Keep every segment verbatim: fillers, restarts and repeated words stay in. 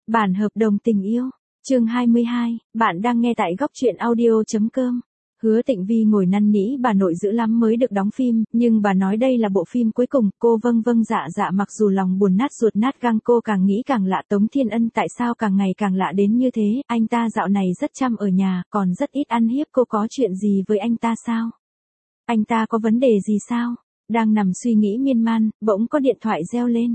Bản hợp đồng tình yêu, chương hai mươi hai, bạn đang nghe tại góc truyện audio.com. Hứa Tịnh Vi ngồi năn nỉ bà nội dữ lắm mới được đóng phim, nhưng bà nói đây là bộ phim cuối cùng, cô vâng vâng dạ dạ mặc dù lòng buồn nát ruột nát gang, cô càng nghĩ càng lạ. Tống Thiên Ân tại sao càng ngày càng lạ đến như thế, anh ta dạo này rất chăm ở nhà, còn rất ít ăn hiếp cô, có chuyện gì với anh ta sao? Anh ta có vấn đề gì sao? Đang nằm suy nghĩ miên man, bỗng có điện thoại reo lên.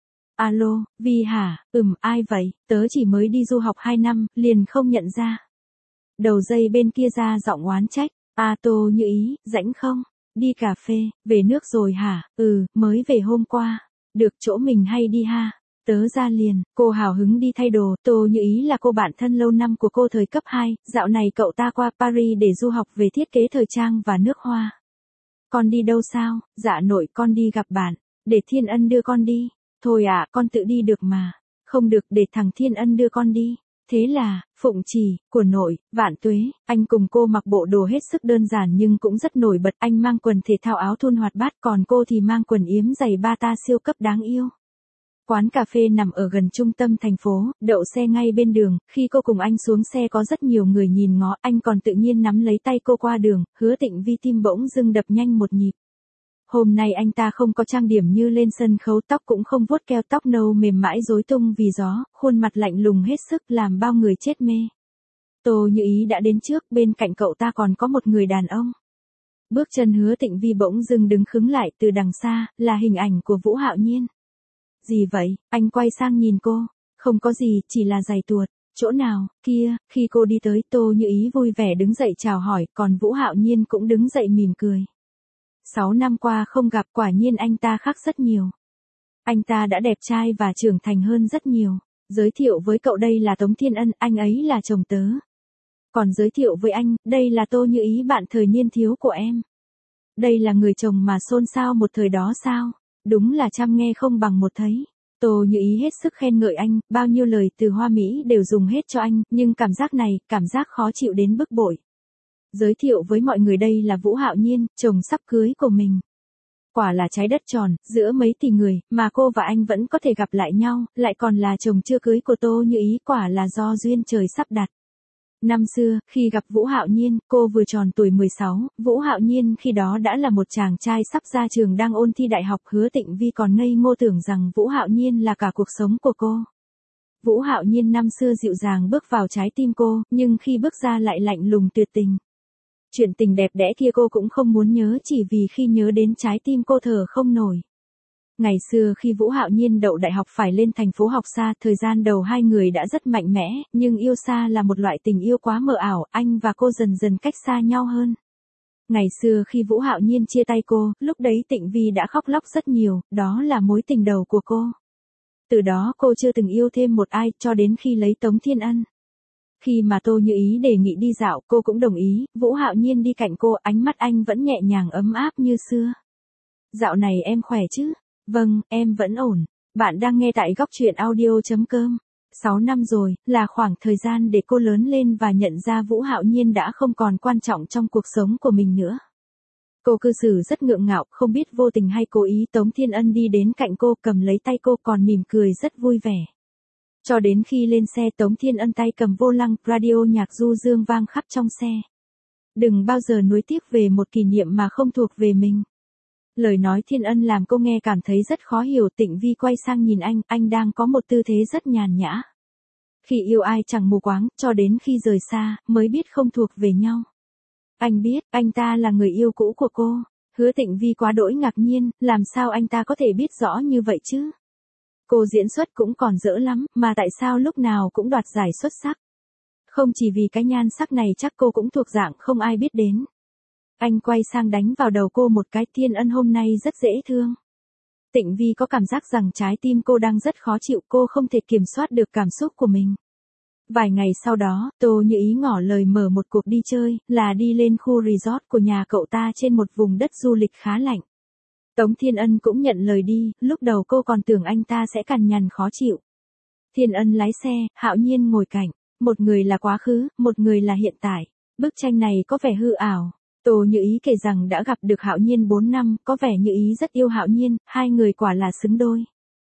Alo, Vi hả, ừm, ai vậy, tớ chỉ mới đi du học hai năm, liền không nhận ra. Đầu dây bên kia ra giọng oán trách, a Tô Như Ý, rảnh không? Đi cà phê, về nước rồi hả? Ừ, mới về hôm qua. Được chỗ mình hay đi ha. Tớ ra liền, cô hào hứng đi thay đồ. Tô Như Ý là cô bạn thân lâu năm của cô thời cấp hai, dạo này cậu ta qua Paris để du học về thiết kế thời trang và nước hoa. Con đi đâu sao? Dạ nội con đi gặp bạn, để Thiên Ân đưa con đi. Thôi à, con tự đi được mà. Không được, để thằng Thiên Ân đưa con đi. Thế là, Phụng Trì, của nội, Vạn Tuế, anh cùng cô mặc bộ đồ hết sức đơn giản nhưng cũng rất nổi bật. Anh mang quần thể thao áo thun hoạt bát, còn cô thì mang quần yếm giày bata siêu cấp đáng yêu. Quán cà phê nằm ở gần trung tâm thành phố, đậu xe ngay bên đường. Khi cô cùng anh xuống xe có rất nhiều người nhìn ngó, anh còn tự nhiên nắm lấy tay cô qua đường. Hứa Tịnh Vi tim bỗng dưng đập nhanh một nhịp. Hôm nay anh ta không có trang điểm như lên sân khấu, tóc cũng không vuốt keo, tóc nâu mềm mãi rối tung vì gió, khuôn mặt lạnh lùng hết sức làm bao người chết mê. Tô Như Ý đã đến trước, bên cạnh cậu ta còn có một người đàn ông. Bước chân Hứa Tịnh Vi bỗng dưng đứng khựng lại, từ đằng xa, là hình ảnh của Vũ Hạo Nhiên. Gì vậy? Anh quay sang nhìn cô. Không có gì, chỉ là giày tuột. Chỗ nào? Kia. Khi cô đi tới, Tô Như Ý vui vẻ đứng dậy chào hỏi, còn Vũ Hạo Nhiên cũng đứng dậy mỉm cười. Sáu năm qua không gặp, quả nhiên anh ta khác rất nhiều. Anh ta đã đẹp trai và trưởng thành hơn rất nhiều. Giới thiệu với cậu, đây là Tống Thiên Ân, anh ấy là chồng tớ. Còn giới thiệu với anh, đây là Tô Như Ý, bạn thời niên thiếu của em. Đây là người chồng mà xôn xao một thời đó sao? Đúng là trăm nghe không bằng một thấy. Tô Như Ý hết sức khen ngợi anh, bao nhiêu lời từ hoa mỹ đều dùng hết cho anh, nhưng cảm giác này, cảm giác khó chịu đến bức bội. Giới thiệu với mọi người, đây là Vũ Hạo Nhiên, chồng sắp cưới của mình. Quả là trái đất tròn, giữa mấy tỷ người, mà cô và anh vẫn có thể gặp lại nhau, lại còn là chồng chưa cưới của Tô Như Ý, quả là do duyên trời sắp đặt. Năm xưa, khi gặp Vũ Hạo Nhiên, cô vừa tròn tuổi mười sáu, Vũ Hạo Nhiên khi đó đã là một chàng trai sắp ra trường đang ôn thi đại học. Hứa Tịnh Vi còn ngây ngô tưởng rằng Vũ Hạo Nhiên là cả cuộc sống của cô. Vũ Hạo Nhiên năm xưa dịu dàng bước vào trái tim cô, nhưng khi bước ra lại lạnh lùng tuyệt tình. Chuyện tình đẹp đẽ kia cô cũng không muốn nhớ, chỉ vì khi nhớ đến trái tim cô thở không nổi. Ngày xưa khi Vũ Hạo Nhiên đậu đại học phải lên thành phố học xa, thời gian đầu hai người đã rất mạnh mẽ, nhưng yêu xa là một loại tình yêu quá mờ ảo, anh và cô dần dần cách xa nhau hơn. Ngày xưa khi Vũ Hạo Nhiên chia tay cô, lúc đấy Tịnh Vi đã khóc lóc rất nhiều, đó là mối tình đầu của cô. Từ đó cô chưa từng yêu thêm một ai, cho đến khi lấy Tống Thiên Ân. Khi mà Tô Như Ý đề nghị đi dạo, cô cũng đồng ý. Vũ Hạo Nhiên đi cạnh cô, ánh mắt anh vẫn nhẹ nhàng ấm áp như xưa. Dạo này em khỏe chứ? Vâng, em vẫn ổn. Bạn đang nghe tại góc truyện audio.com. Sáu năm rồi, là khoảng thời gian để cô lớn lên và nhận ra Vũ Hạo Nhiên đã không còn quan trọng trong cuộc sống của mình nữa. Cô cư xử rất ngượng ngạo, không biết vô tình hay cố ý. Tống Thiên Ân đi đến cạnh cô, cầm lấy tay cô, còn mỉm cười rất vui vẻ. Cho đến khi lên xe, Tống Thiên Ân tay cầm vô lăng, radio nhạc du dương vang khắp trong xe. Đừng bao giờ nuối tiếc về một kỷ niệm mà không thuộc về mình. Lời nói Thiên Ân làm cô nghe cảm thấy rất khó hiểu. Tịnh Vi quay sang nhìn anh, anh đang có một tư thế rất nhàn nhã. Khi yêu ai chẳng mù quáng, cho đến khi rời xa, mới biết không thuộc về nhau. Anh biết, anh ta là người yêu cũ của cô. Hứa Tịnh Vi quá đỗi ngạc nhiên, làm sao anh ta có thể biết rõ như vậy chứ? Cô diễn xuất cũng còn dở lắm, mà tại sao lúc nào cũng đoạt giải xuất sắc? Không chỉ vì cái nhan sắc này, chắc cô cũng thuộc dạng không ai biết đến. Anh quay sang đánh vào đầu cô một cái. Thiên Ân hôm nay rất dễ thương. Tịnh Vi có cảm giác rằng trái tim cô đang rất khó chịu, cô không thể kiểm soát được cảm xúc của mình. Vài ngày sau đó, Tô Như Ý ngỏ lời mở một cuộc đi chơi, là đi lên khu resort của nhà cậu ta trên một vùng đất du lịch khá lạnh. Tống Thiên Ân cũng nhận lời đi, lúc đầu cô còn tưởng anh ta sẽ cằn nhằn khó chịu. Thiên Ân lái xe, Hạo Nhiên ngồi cạnh, một người là quá khứ, một người là hiện tại. Bức tranh này có vẻ hư ảo. Tô Như Ý kể rằng đã gặp được Hạo Nhiên bốn năm, có vẻ Như Ý rất yêu Hạo Nhiên, hai người quả là xứng đôi.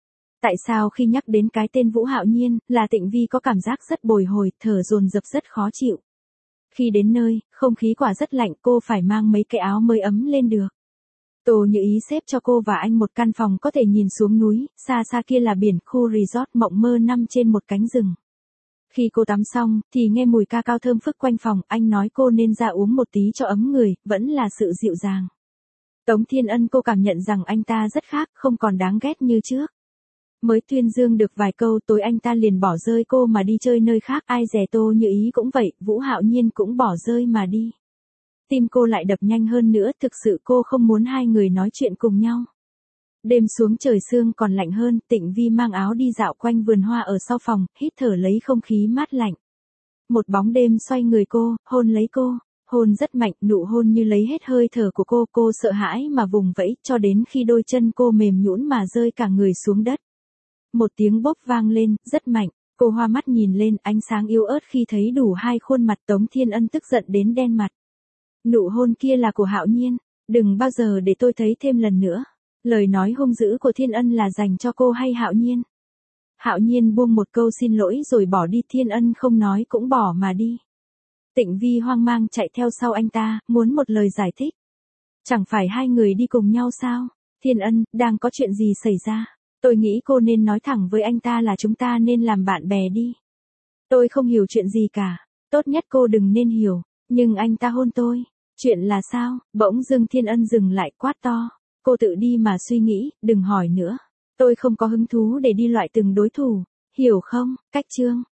Tại sao khi nhắc đến cái tên Vũ Hạo Nhiên, là Tịnh Vi có cảm giác rất bồi hồi, thở dồn dập rất khó chịu. Khi đến nơi, không khí quả rất lạnh, cô phải mang mấy cái áo mới ấm lên được. Tô Như Ý xếp cho cô và anh một căn phòng có thể nhìn xuống núi, xa xa kia là biển, khu resort mộng mơ nằm trên một cánh rừng. Khi cô tắm xong, thì nghe mùi ca cao thơm phức quanh phòng, anh nói cô nên ra uống một tí cho ấm người, vẫn là sự dịu dàng. Tống Thiên Ân cô cảm nhận rằng anh ta rất khác, không còn đáng ghét như trước. Mới tuyên dương được vài câu tối anh ta liền bỏ rơi cô mà đi chơi nơi khác, ai dè Tô Như Ý cũng vậy, Vũ Hạo Nhiên cũng bỏ rơi mà đi. Tim cô lại đập nhanh hơn nữa, thực sự cô không muốn hai người nói chuyện cùng nhau. Đêm xuống trời sương còn lạnh hơn, Tịnh Vi mang áo đi dạo quanh vườn hoa ở sau phòng, hít thở lấy không khí mát lạnh. Một bóng đêm xoay người cô, hôn lấy cô, hôn rất mạnh, nụ hôn như lấy hết hơi thở của cô, cô sợ hãi mà vùng vẫy, cho đến khi đôi chân cô mềm nhũn mà rơi cả người xuống đất. Một tiếng bốp vang lên, rất mạnh, cô hoa mắt nhìn lên, ánh sáng yếu ớt khi thấy đủ hai khuôn mặt. Tống Thiên Ân tức giận đến đen mặt. Nụ hôn kia là của Hạo Nhiên, đừng bao giờ để tôi thấy thêm lần nữa. Lời nói hung dữ của Thiên Ân là dành cho cô hay Hạo Nhiên? Hạo Nhiên buông một câu xin lỗi rồi bỏ đi, Thiên Ân không nói cũng bỏ mà đi. Tịnh Vi hoang mang chạy theo sau anh ta, muốn một lời giải thích. Chẳng phải hai người đi cùng nhau sao? Thiên Ân, đang có chuyện gì xảy ra? Tôi nghĩ cô nên nói thẳng với anh ta là chúng ta nên làm bạn bè đi. Tôi không hiểu chuyện gì cả, tốt nhất cô đừng nên hiểu, nhưng anh ta hôn tôi. Chuyện là sao? Bỗng dưng Thiên Ân dừng lại, quát to. Cô tự đi mà suy nghĩ, đừng hỏi nữa. Tôi không có hứng thú để đi loại từng đối thủ, hiểu không? Cách chương